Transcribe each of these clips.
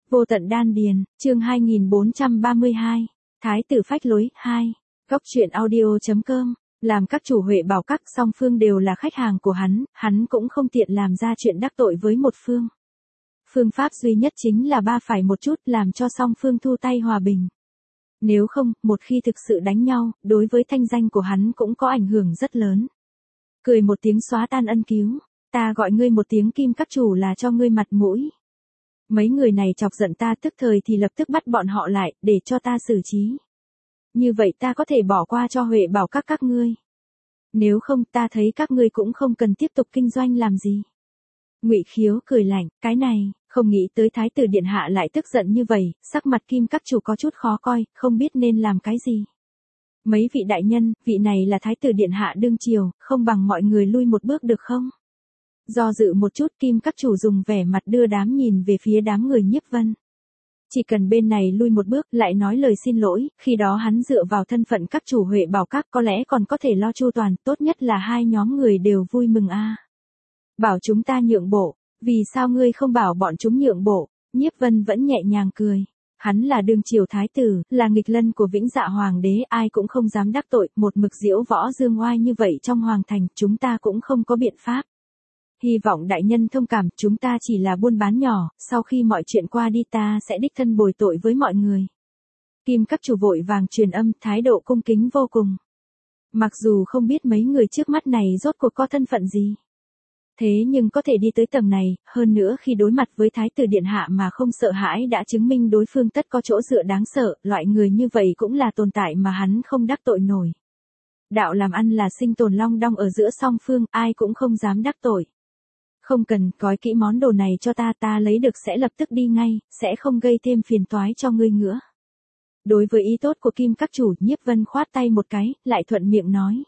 Vô tận đan điền, chương 2432, Thái tử phách lối, 2, Góc truyện audio.com, làm các chủ Huệ Bảo các song phương đều là khách hàng của hắn cũng không tiện làm ra chuyện đắc tội với một phương. Phương pháp duy nhất chính là ba phải một chút làm cho song phương thu tay hòa bình. Nếu không, một khi thực sự đánh nhau, đối với thanh danh của hắn cũng có ảnh hưởng rất lớn. Cười một tiếng xóa tan ân cứu, ta gọi ngươi một tiếng Kim các chủ là cho ngươi mặt mũi. Mấy người này chọc giận ta tức thời thì lập tức bắt bọn họ lại, để cho ta xử trí. Như vậy ta có thể bỏ qua cho Huệ Bảo các ngươi. Nếu không ta thấy các ngươi cũng không cần tiếp tục kinh doanh làm gì. Ngụy Khiếu cười lạnh, cái này, không nghĩ tới Thái tử điện hạ lại tức giận như vậy, sắc mặt Kim các chủ có chút khó coi, không biết nên làm cái gì. Mấy vị đại nhân, vị này là Thái tử điện hạ đương triều, không bằng mọi người lui một bước được không? Do dự một chút Kim các chủ dùng vẻ mặt đưa đám nhìn về phía đám người Nhiếp Vân. Chỉ cần bên này lui một bước lại nói lời xin lỗi, khi đó hắn dựa vào thân phận các chủ Huệ Bảo các có lẽ còn có thể lo chu toàn, tốt nhất là hai nhóm người đều vui mừng a. Bảo chúng ta nhượng bộ, vì sao ngươi không bảo bọn chúng nhượng bộ? Nhiếp Vân vẫn nhẹ nhàng cười. Hắn là đương triều thái tử, là nghịch lân của Vĩnh Dạ hoàng đế, ai cũng không dám đắc tội, một mực diễu võ dương oai như vậy trong hoàng thành, chúng ta cũng không có biện pháp. Hy vọng đại nhân thông cảm, chúng ta chỉ là buôn bán nhỏ, sau khi mọi chuyện qua đi ta sẽ đích thân bồi tội với mọi người. Kim các chủ vội vàng truyền âm, thái độ cung kính vô cùng. Mặc dù không biết mấy người trước mắt này rốt cuộc có thân phận gì. Thế nhưng có thể đi tới tầng này, hơn nữa khi đối mặt với Thái tử điện hạ mà không sợ hãi đã chứng minh đối phương tất có chỗ dựa đáng sợ, loại người như vậy cũng là tồn tại mà hắn không đắc tội nổi. Đạo làm ăn là sinh tồn long đong ở giữa song phương, ai cũng không dám đắc tội. Không cần, gói kỹ món đồ này cho ta lấy được sẽ lập tức đi ngay, sẽ không gây thêm phiền toái cho ngươi nữa. Đối với ý tốt của Kim các chủ, Nhiếp Vân khoát tay một cái, lại thuận miệng nói.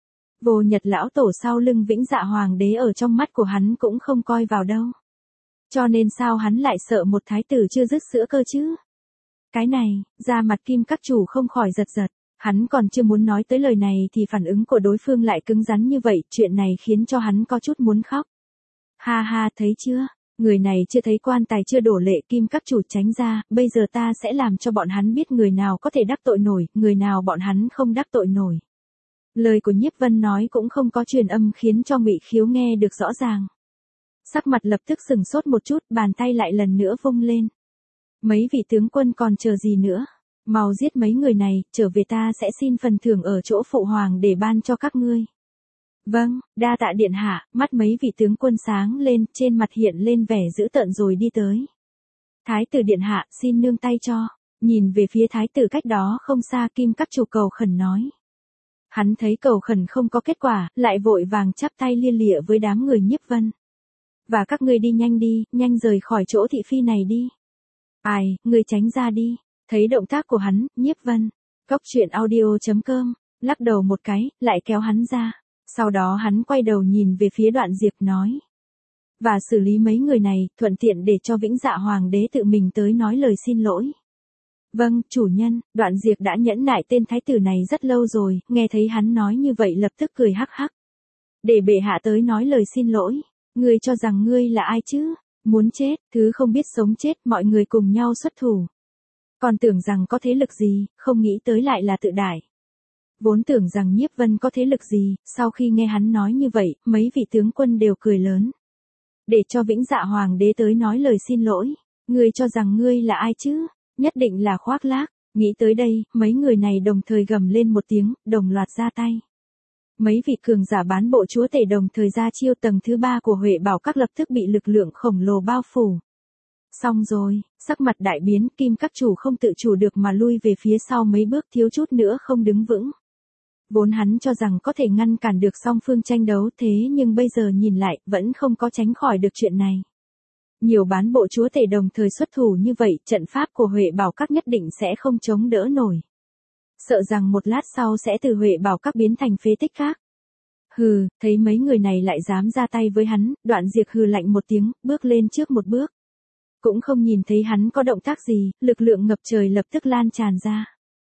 Vô Nhật lão tổ sau lưng Vĩnh Dạ hoàng đế ở trong mắt của hắn cũng không coi vào đâu. Cho nên sao hắn lại sợ một thái tử chưa dứt sữa cơ chứ? Cái này, da mặt Kim các chủ không khỏi giật giật, hắn còn chưa muốn nói tới lời này thì phản ứng của đối phương lại cứng rắn như vậy, chuyện này khiến cho hắn có chút muốn khóc. Ha ha, thấy chưa? Người này chưa thấy quan tài chưa đổ lệ, Kim các chủ tránh ra, bây giờ ta sẽ làm cho bọn hắn biết người nào có thể đắc tội nổi, người nào bọn hắn không đắc tội nổi. Lời của Nhiếp Vân nói cũng không có truyền âm khiến cho Ngụy Khiếu nghe được rõ ràng. Sắc mặt lập tức sừng sốt một chút, bàn tay lại lần nữa vung lên. Mấy vị tướng quân còn chờ gì nữa? Mau giết mấy người này, trở về ta sẽ xin phần thưởng ở chỗ phụ hoàng để ban cho các ngươi. Vâng, đa tạ điện hạ, mắt mấy vị tướng quân sáng lên, trên mặt hiện lên vẻ dữ tợn rồi đi tới. Thái tử điện hạ, xin nương tay cho. Nhìn về phía thái tử cách đó không xa, Kim các chủ cầu khẩn nói. Hắn thấy cầu khẩn không có kết quả, lại vội vàng chắp tay lia lịa với đám người Nhiếp Vân. Và các ngươi đi nhanh đi, nhanh rời khỏi chỗ thị phi này đi. Ai, ngươi tránh ra đi. Thấy động tác của hắn, Nhiếp Vân, Góc truyện audio.com, lắc đầu một cái, lại kéo hắn ra. Sau đó hắn quay đầu nhìn về phía Đoạn Diệp nói. Và xử lý mấy người này, thuận tiện để cho Vĩnh Dạ hoàng đế tự mình tới nói lời xin lỗi. Vâng, chủ nhân, Đoạn Diệp đã nhẫn nại tên thái tử này rất lâu rồi, nghe thấy hắn nói như vậy lập tức cười hắc hắc. Để bệ hạ tới nói lời xin lỗi, ngươi cho rằng ngươi là ai chứ? Muốn chết, thứ không biết sống chết, mọi người cùng nhau xuất thủ. Còn tưởng rằng có thế lực gì, không nghĩ tới lại là tự đại. Vốn tưởng rằng Nhiếp Vân có thế lực gì, sau khi nghe hắn nói như vậy, mấy vị tướng quân đều cười lớn. Để cho Vĩnh Dạ hoàng đế tới nói lời xin lỗi, ngươi cho rằng ngươi là ai chứ? Nhất định là khoác lác. Nghĩ tới đây, mấy người này đồng thời gầm lên một tiếng, đồng loạt ra tay. Mấy vị cường giả bán bộ chúa tể đồng thời ra chiêu, tầng thứ 3 của Huệ Bảo các lập tức bị lực lượng khổng lồ bao phủ. Xong rồi, sắc mặt đại biến, Kim các chủ không tự chủ được mà lui về phía sau mấy bước, thiếu chút nữa không đứng vững. Vốn hắn cho rằng có thể ngăn cản được song phương tranh đấu, thế nhưng bây giờ nhìn lại, vẫn không có tránh khỏi được chuyện này. Nhiều bán bộ chúa tể đồng thời xuất thủ như vậy, trận pháp của Huệ Bảo các nhất định sẽ không chống đỡ nổi. Sợ rằng một lát sau sẽ từ Huệ Bảo các biến thành phế tích khác. Hừ, thấy mấy người này lại dám ra tay với hắn, Đoạn Diệp hừ lạnh một tiếng, bước lên trước một bước. Cũng không nhìn thấy hắn có động tác gì, lực lượng ngập trời lập tức lan tràn ra.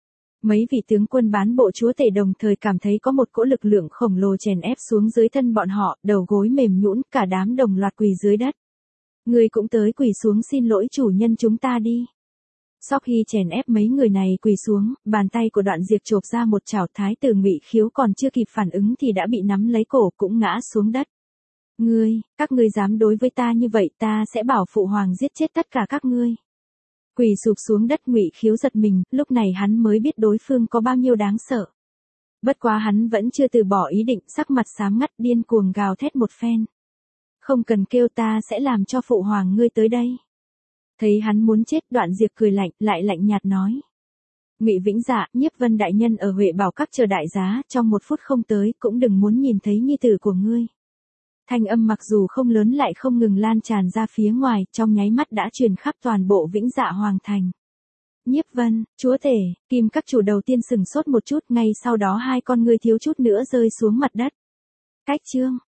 Mấy vị tướng quân bán bộ chúa tể đồng thời cảm thấy có một cỗ lực lượng khổng lồ chèn ép xuống dưới thân bọn họ, đầu gối mềm nhũn, cả đám đồng loạt quỳ dưới đất. Ngươi cũng tới quỳ xuống xin lỗi chủ nhân chúng ta đi. Sóc Hy chèn ép mấy người này quỳ xuống, bàn tay của Đoạn Diệp chộp ra một chảo. Thái tử Ngụy Khiếu còn chưa kịp phản ứng thì đã bị nắm lấy cổ, cũng ngã xuống đất. Các ngươi dám đối với ta như vậy, ta sẽ bảo phụ hoàng giết chết tất cả các ngươi. Quỳ sụp xuống đất, Ngụy Khiếu giật mình, lúc này hắn mới biết đối phương có bao nhiêu đáng sợ. Bất quá hắn vẫn chưa từ bỏ ý định, sắc mặt xám ngắt điên cuồng gào thét một phen. Không cần kêu, ta sẽ làm cho phụ hoàng ngươi tới đây. Thấy hắn muốn chết, Đoạn Diệp cười lạnh, lại lạnh nhạt nói. Ngụy Vĩnh Dạ, Nhiếp Vân đại nhân ở Huệ Bảo Các chờ đại giá, trong 1 phút không tới, cũng đừng muốn nhìn thấy nhi tử của ngươi. Thanh âm mặc dù không lớn lại không ngừng lan tràn ra phía ngoài, trong nháy mắt đã truyền khắp toàn bộ Vĩnh Dạ Hoàng thành. Nhiếp Vân, chúa tể, Kim các chủ đầu tiên sừng sốt một chút, ngay sau đó hai con ngươi thiếu chút nữa rơi xuống mặt đất. Cách chương